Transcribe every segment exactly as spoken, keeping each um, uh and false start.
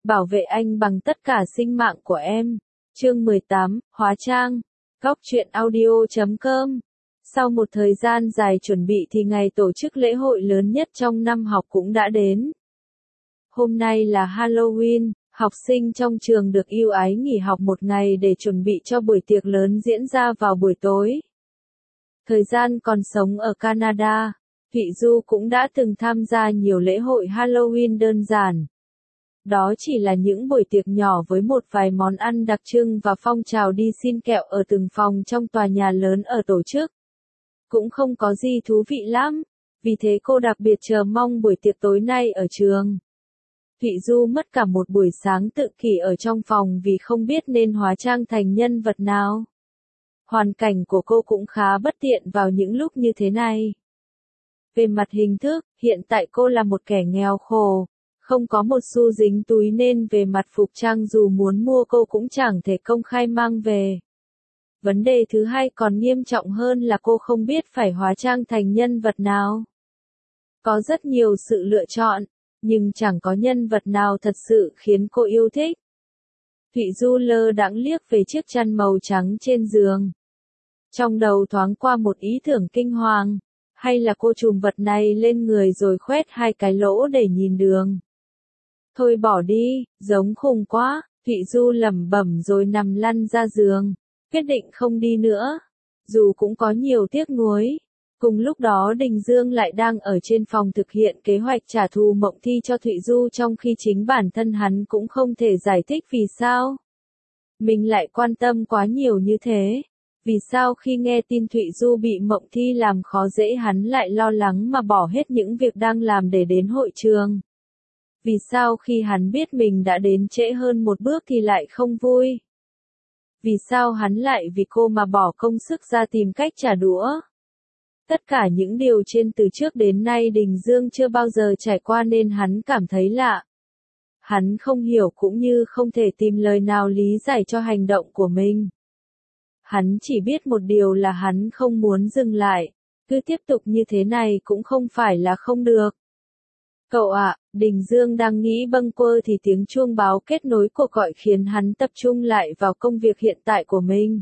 Bảo vệ anh bằng tất cả sinh mạng của em. Chương mười tám, Hóa trang. Góc truyện audio chấm com. Sau một thời gian dài chuẩn bị thì ngày tổ chức lễ hội lớn nhất trong năm học cũng đã đến. Hôm nay là Halloween, học sinh trong trường được ưu ái nghỉ học một ngày để chuẩn bị cho buổi tiệc lớn diễn ra vào buổi tối. Thời gian còn sống ở Canada, Thụy Du cũng đã từng tham gia nhiều lễ hội Halloween đơn giản. Đó chỉ là những buổi tiệc nhỏ với một vài món ăn đặc trưng và phong trào đi xin kẹo ở từng phòng trong tòa nhà lớn ở tổ chức. Cũng không có gì thú vị lắm, vì thế cô đặc biệt chờ mong buổi tiệc tối nay ở trường. Thụy Du mất cả một buổi sáng tự kỷ ở trong phòng vì không biết nên hóa trang thành nhân vật nào. Hoàn cảnh của cô cũng khá bất tiện vào những lúc như thế này. Về mặt hình thức, hiện tại cô là một kẻ nghèo khổ, không có một xu dính túi nên về mặt phục trang dù muốn mua cô cũng chẳng thể công khai mang về. Vấn đề thứ hai còn nghiêm trọng hơn là cô không biết phải hóa trang thành nhân vật nào. Có rất nhiều sự lựa chọn, nhưng chẳng có nhân vật nào thật sự khiến cô yêu thích. Thụy Du lơ đãng liếc về chiếc chăn màu trắng trên giường. Trong đầu thoáng qua một ý tưởng kinh hoàng, hay là cô trùm vật này lên người rồi khoét hai cái lỗ để nhìn đường. Thôi bỏ đi, giống khùng quá, Thụy Du lẩm bẩm rồi nằm lăn ra giường, quyết định không đi nữa. Dù cũng có nhiều tiếc nuối. Cùng lúc đó Đình Dương lại đang ở trên phòng thực hiện kế hoạch trả thù Mộng Thi cho Thụy Du trong khi chính bản thân hắn cũng không thể giải thích vì sao mình lại quan tâm quá nhiều như thế. Vì sao khi nghe tin Thụy Du bị Mộng Thi làm khó dễ hắn lại lo lắng mà bỏ hết những việc đang làm để đến hội trường. Vì sao khi hắn biết mình đã đến trễ hơn một bước thì lại không vui. Vì sao hắn lại vì cô mà bỏ công sức ra tìm cách trả đũa. Tất cả những điều trên từ trước đến nay Đình Dương chưa bao giờ trải qua nên hắn cảm thấy lạ. Hắn không hiểu cũng như không thể tìm lời nào lý giải cho hành động của mình. Hắn chỉ biết một điều là hắn không muốn dừng lại, cứ tiếp tục như thế này cũng không phải là không được. Cậu ạ, Đình Dương đang nghĩ bâng quơ thì tiếng chuông báo kết nối cuộc gọi khiến hắn tập trung lại vào công việc hiện tại của mình.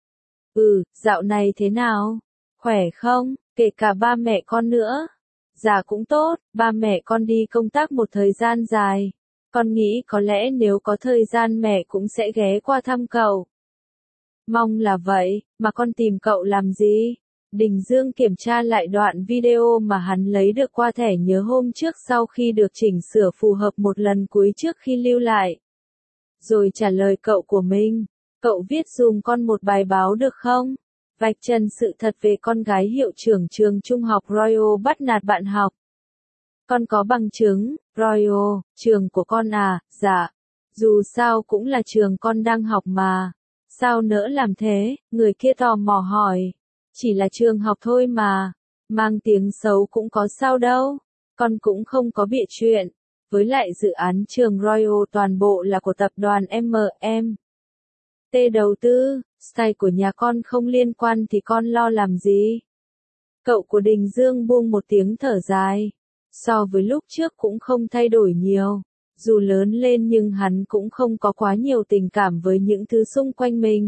Ừ, dạo này thế nào? Khỏe không? Kể cả ba mẹ con nữa. Dạ cũng tốt, ba mẹ con đi công tác một thời gian dài. Con nghĩ có lẽ nếu có thời gian mẹ cũng sẽ ghé qua thăm cậu. Mong là vậy, mà con tìm cậu làm gì? Đình Dương kiểm tra lại đoạn video mà hắn lấy được qua thẻ nhớ hôm trước sau khi được chỉnh sửa phù hợp một lần cuối trước khi lưu lại. Rồi trả lời cậu của mình. Cậu viết dùm con một bài báo được không? Vạch trần sự thật về con gái hiệu trưởng trường trung học Royal bắt nạt bạn học. Con có bằng chứng, Royal, trường của con à? Dạ. Dù sao cũng là trường con đang học mà. Sao nỡ làm thế? Người kia tò mò hỏi. Chỉ là trường học thôi mà. Mang tiếng xấu cũng có sao đâu. Con cũng không có bịa chuyện. Với lại dự án trường Royal toàn bộ là của tập đoàn em em tê đầu tư, style của nhà con không liên quan thì con lo làm gì? Cậu của Đình Dương buông một tiếng thở dài. So với lúc trước cũng không thay đổi nhiều. Dù lớn lên nhưng hắn cũng không có quá nhiều tình cảm với những thứ xung quanh mình.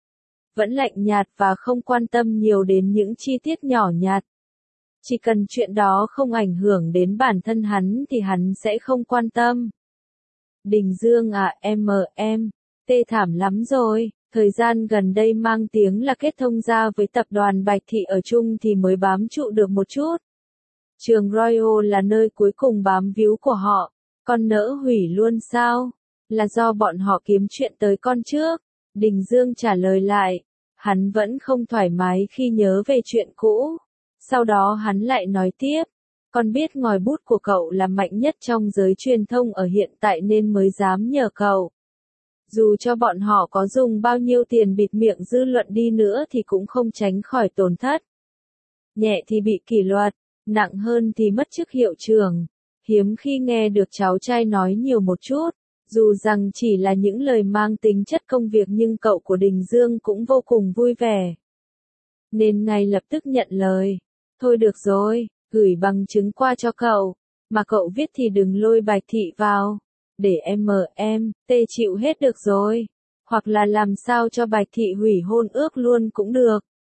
Vẫn lạnh nhạt và không quan tâm nhiều đến những chi tiết nhỏ nhặt. Chỉ cần chuyện đó không ảnh hưởng đến bản thân hắn thì hắn sẽ không quan tâm. Đình Dương à, em em tê thảm lắm rồi. Thời gian gần đây mang tiếng là kết thông gia với tập đoàn Bạch Thị ở chung thì mới bám trụ được một chút. Trường Royal là nơi cuối cùng bám víu của họ. Con nỡ hủy luôn sao? Là do bọn họ kiếm chuyện tới con trước. Đình Dương trả lời lại. Hắn vẫn không thoải mái khi nhớ về chuyện cũ. Sau đó hắn lại nói tiếp. Con biết ngòi bút của cậu là mạnh nhất trong giới truyền thông ở hiện tại nên mới dám nhờ cậu. Dù cho bọn họ có dùng bao nhiêu tiền bịt miệng dư luận đi nữa thì cũng không tránh khỏi tổn thất. Nhẹ thì bị kỷ luật, nặng hơn thì mất chức hiệu trưởng. Hiếm khi nghe được cháu trai nói nhiều một chút, dù rằng chỉ là những lời mang tính chất công việc nhưng cậu của Đình Dương cũng vô cùng vui vẻ. Nên ngay lập tức nhận lời. Thôi được rồi, gửi bằng chứng qua cho cậu. Mà cậu viết thì đừng lôi Bạch Thị vào. để em em, tê chịu hết được rồi. Hoặc là làm sao cho Bạch Thị hủy hôn ước luôn cũng được.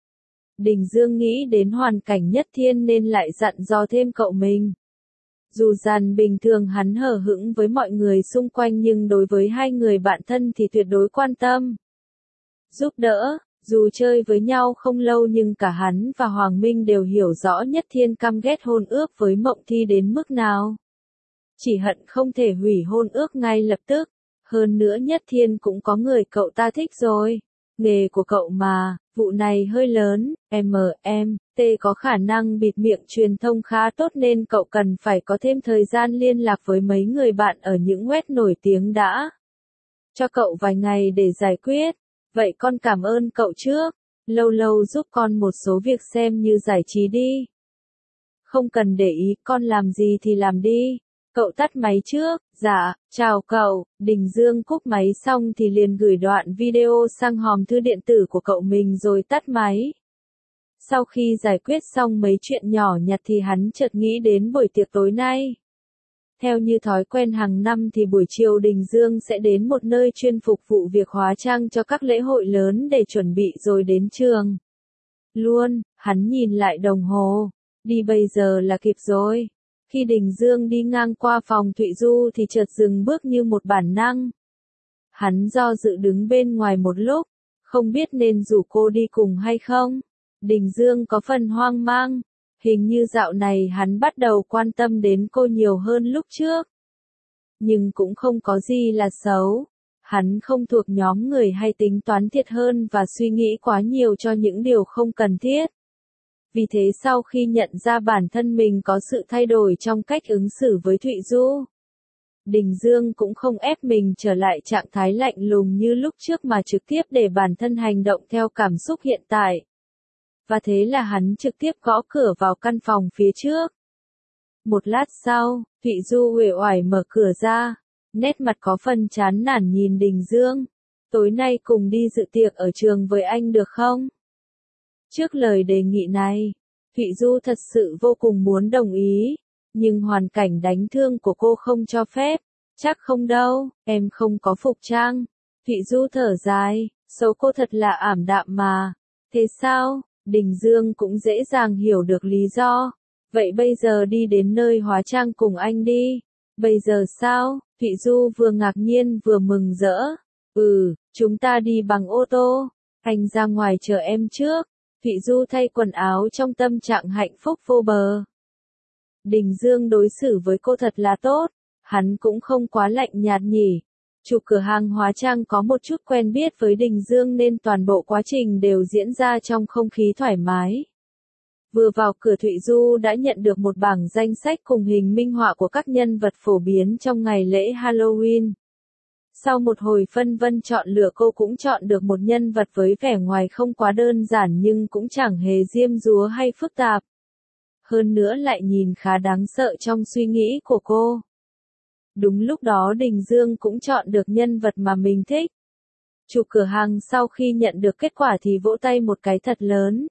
Đình Dương nghĩ đến hoàn cảnh Nhất Thiên nên lại dặn dò thêm cậu mình. Dù rằng bình thường hắn hờ hững với mọi người xung quanh nhưng đối với hai người bạn thân thì tuyệt đối quan tâm. Giúp đỡ, dù chơi với nhau không lâu nhưng cả hắn và Hoàng Minh đều hiểu rõ Nhất Thiên căm ghét hôn ước với Mộng Thi đến mức nào. Chỉ hận không thể hủy hôn ước ngay lập tức. Hơn nữa Nhất Thiên cũng có người cậu ta thích rồi. Nghề của cậu mà, vụ này hơi lớn, em em, tê có khả năng bịt miệng truyền thông khá tốt nên cậu cần phải có thêm thời gian liên lạc với mấy người bạn ở những web nổi tiếng đã. Cho cậu vài ngày để giải quyết. Vậy con cảm ơn cậu trước. Lâu lâu giúp con một số việc xem như giải trí đi. Không cần để ý, con làm gì thì làm đi. Cậu tắt máy trước. Dạ, chào cậu. Đình Dương cúp máy xong thì liền gửi đoạn video sang hòm thư điện tử của cậu mình rồi tắt máy. Sau khi giải quyết xong mấy chuyện nhỏ nhặt thì hắn chợt nghĩ đến buổi tiệc tối nay. Theo như thói quen hàng năm thì buổi chiều Đình Dương sẽ đến một nơi chuyên phục vụ việc hóa trang cho các lễ hội lớn để chuẩn bị rồi đến trường. Luôn, hắn nhìn lại đồng hồ. Đi bây giờ là kịp rồi. Khi Đình Dương đi ngang qua phòng Thụy Du thì chợt dừng bước như một bản năng. Hắn do dự đứng bên ngoài một lúc, không biết nên rủ cô đi cùng hay không. Đình Dương có phần hoang mang. Hình như dạo này hắn bắt đầu quan tâm đến cô nhiều hơn lúc trước. Nhưng cũng không có gì là xấu. Hắn không thuộc nhóm người hay tính toán thiệt hơn và suy nghĩ quá nhiều cho những điều không cần thiết. Vì thế sau khi nhận ra bản thân mình có sự thay đổi trong cách ứng xử với Thụy Du, Đình Dương cũng không ép mình trở lại trạng thái lạnh lùng như lúc trước mà trực tiếp để bản thân hành động theo cảm xúc hiện tại. Và thế là hắn trực tiếp gõ cửa vào căn phòng phía trước. Một lát sau, Thụy Du uể oải mở cửa ra, nét mặt có phần chán nản nhìn Đình Dương. Tối nay cùng đi dự tiệc ở trường với anh được không? Trước lời đề nghị này, Thụy Du thật sự vô cùng muốn đồng ý, nhưng hoàn cảnh đánh thương của cô không cho phép. Chắc không đâu, em không có phục trang. Thụy Du thở dài, xấu cô thật là ảm đạm mà. Thế sao? Đình Dương cũng dễ dàng hiểu được lý do. Vậy bây giờ đi đến nơi hóa trang cùng anh đi. Bây giờ sao? Thụy Du vừa ngạc nhiên vừa mừng rỡ. Ừ, chúng ta đi bằng ô tô. Anh ra ngoài chờ em trước. Thụy Du thay quần áo trong tâm trạng hạnh phúc vô bờ. Đình Dương đối xử với cô thật là tốt. Hắn cũng không quá lạnh nhạt nhỉ. Chủ cửa hàng hóa trang có một chút quen biết với Đình Dương nên toàn bộ quá trình đều diễn ra trong không khí thoải mái. Vừa vào cửa Thụy Du đã nhận được một bảng danh sách cùng hình minh họa của các nhân vật phổ biến trong ngày lễ Halloween. Sau một hồi phân vân chọn lựa cô cũng chọn được một nhân vật với vẻ ngoài không quá đơn giản nhưng cũng chẳng hề diêm dúa hay phức tạp. Hơn nữa lại nhìn khá đáng sợ trong suy nghĩ của cô. Đúng lúc đó Đình Dương cũng chọn được nhân vật mà mình thích. Chủ cửa hàng sau khi nhận được kết quả thì vỗ tay một cái thật lớn.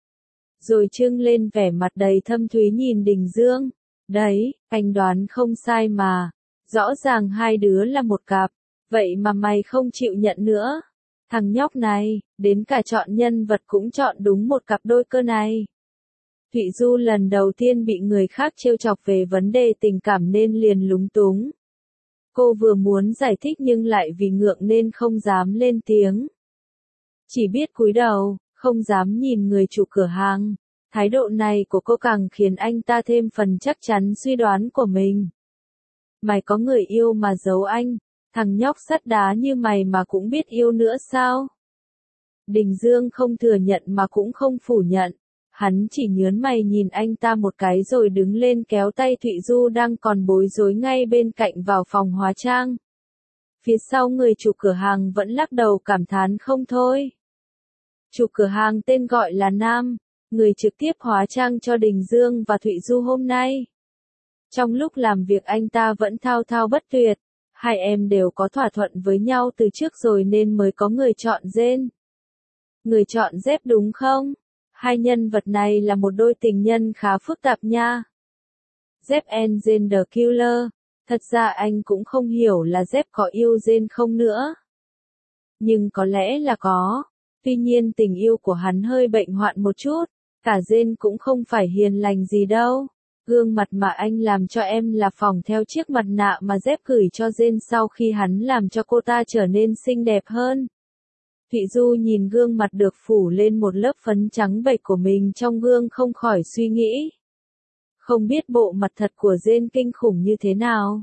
Rồi trưng lên vẻ mặt đầy thâm thúy nhìn Đình Dương. Đấy, anh đoán không sai mà. Rõ ràng hai đứa là một cặp. Vậy mà mày không chịu nhận nữa. Thằng nhóc này, đến cả chọn nhân vật cũng chọn đúng một cặp đôi cơ này. Thụy Du lần đầu tiên bị người khác trêu chọc về vấn đề tình cảm nên liền lúng túng. Cô vừa muốn giải thích nhưng lại vì ngượng nên không dám lên tiếng. Chỉ biết cúi đầu, không dám nhìn người chủ cửa hàng. Thái độ này của cô càng khiến anh ta thêm phần chắc chắn suy đoán của mình. Mày có người yêu mà giấu anh, thằng nhóc sắt đá như mày mà cũng biết yêu nữa sao? Đình Dương không thừa nhận mà cũng không phủ nhận. Hắn chỉ nhớn mày nhìn anh ta một cái rồi đứng lên kéo tay Thụy Du đang còn bối rối ngay bên cạnh vào phòng hóa trang. Phía sau người chủ cửa hàng vẫn lắc đầu cảm thán không thôi. Chủ cửa hàng tên gọi là Nam, người trực tiếp hóa trang cho Đình Dương và Thụy Du hôm nay. Trong lúc làm việc anh ta vẫn thao thao bất tuyệt, hai em đều có thỏa thuận với nhau từ trước rồi nên mới có người chọn Jane. Người chọn dép đúng không? Hai nhân vật này là một đôi tình nhân khá phức tạp nha. Jeff and Jane the Killer. Thật ra anh cũng không hiểu là Dép có yêu Jane không nữa. Nhưng có lẽ là có. Tuy nhiên tình yêu của hắn hơi bệnh hoạn một chút. Cả Jane cũng không phải hiền lành gì đâu. Gương mặt mà anh làm cho em là phỏng theo chiếc mặt nạ mà Dép gửi cho Jane sau khi hắn làm cho cô ta trở nên xinh đẹp hơn. Thụy Du nhìn gương mặt được phủ lên một lớp phấn trắng bệch của mình trong gương không khỏi suy nghĩ. Không biết bộ mặt thật của Jane kinh khủng như thế nào.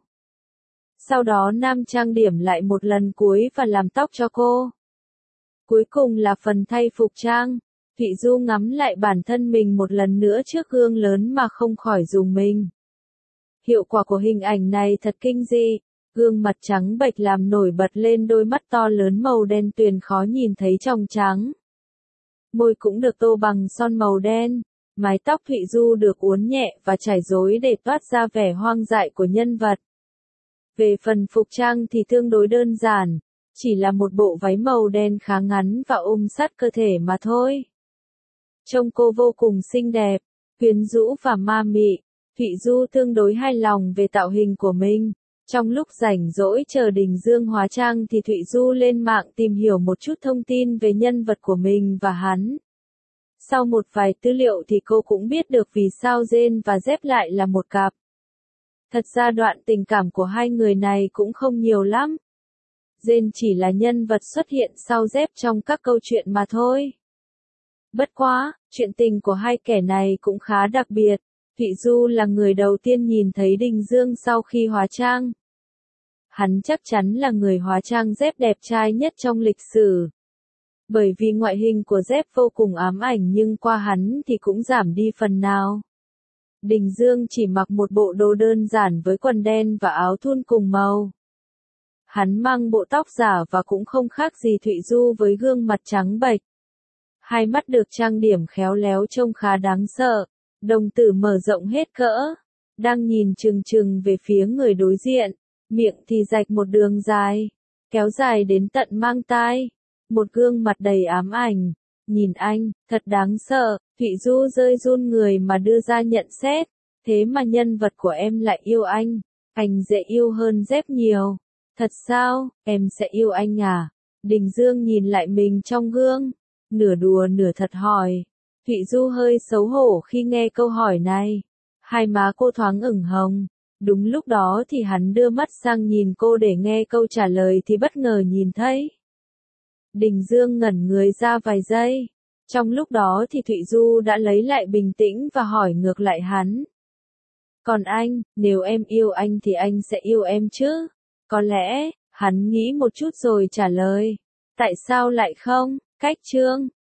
Sau đó Nam trang điểm lại một lần cuối và làm tóc cho cô. Cuối cùng là phần thay phục trang. Thụy Du ngắm lại bản thân mình một lần nữa trước gương lớn mà không khỏi rùng mình. Hiệu quả của hình ảnh này thật kinh dị. Gương mặt trắng bệch làm nổi bật lên đôi mắt to lớn màu đen tuyền khó nhìn thấy trong trắng. Môi cũng được tô bằng son màu đen. Mái tóc Thụy Du được uốn nhẹ và trải rối để toát ra vẻ hoang dại của nhân vật. Về phần phục trang thì tương đối đơn giản. Chỉ là một bộ váy màu đen khá ngắn và ôm sát cơ thể mà thôi. Trông cô vô cùng xinh đẹp, quyến rũ và ma mị. Thụy Du tương đối hài lòng về tạo hình của mình. Trong lúc rảnh rỗi chờ Đình Dương hóa trang thì Thụy Du lên mạng tìm hiểu một chút thông tin về nhân vật của mình và hắn. Sau một vài tư liệu thì cô cũng biết được vì sao Jane và Dép lại là một cặp. Thật ra đoạn tình cảm của hai người này cũng không nhiều lắm. Jane chỉ là nhân vật xuất hiện sau Dép trong các câu chuyện mà thôi. Bất quá, chuyện tình của hai kẻ này cũng khá đặc biệt. Thụy Du là người đầu tiên nhìn thấy Đình Dương sau khi hóa trang. Hắn chắc chắn là người hóa trang Dép đẹp trai nhất trong lịch sử. Bởi vì ngoại hình của Dép vô cùng ám ảnh nhưng qua hắn thì cũng giảm đi phần nào. Đình Dương chỉ mặc một bộ đồ đơn giản với quần đen và áo thun cùng màu. Hắn mang bộ tóc giả và cũng không khác gì Thụy Du với gương mặt trắng bệch. Hai mắt được trang điểm khéo léo trông khá đáng sợ, đồng tử mở rộng hết cỡ, đang nhìn chừng chừng về phía người đối diện, miệng thì rạch một đường dài, kéo dài đến tận mang tai, một gương mặt đầy ám ảnh. Nhìn anh, thật đáng sợ, Thụy Du rơi run người mà đưa ra nhận xét, thế mà nhân vật của em lại yêu anh, anh dễ yêu hơn Dép nhiều. Thật sao, em sẽ yêu anh à? Đình Dương nhìn lại mình trong gương, nửa đùa nửa thật hỏi. Thụy Du hơi xấu hổ khi nghe câu hỏi này. Hai má cô thoáng ửng hồng. Đúng lúc đó thì hắn đưa mắt sang nhìn cô để nghe câu trả lời thì bất ngờ nhìn thấy. Đình Dương ngẩn người ra vài giây. Trong lúc đó thì Thụy Du đã lấy lại bình tĩnh và hỏi ngược lại hắn. Còn anh, nếu em yêu anh thì anh sẽ yêu em chứ? Có lẽ, hắn nghĩ một chút rồi trả lời. Tại sao lại không? Cách chương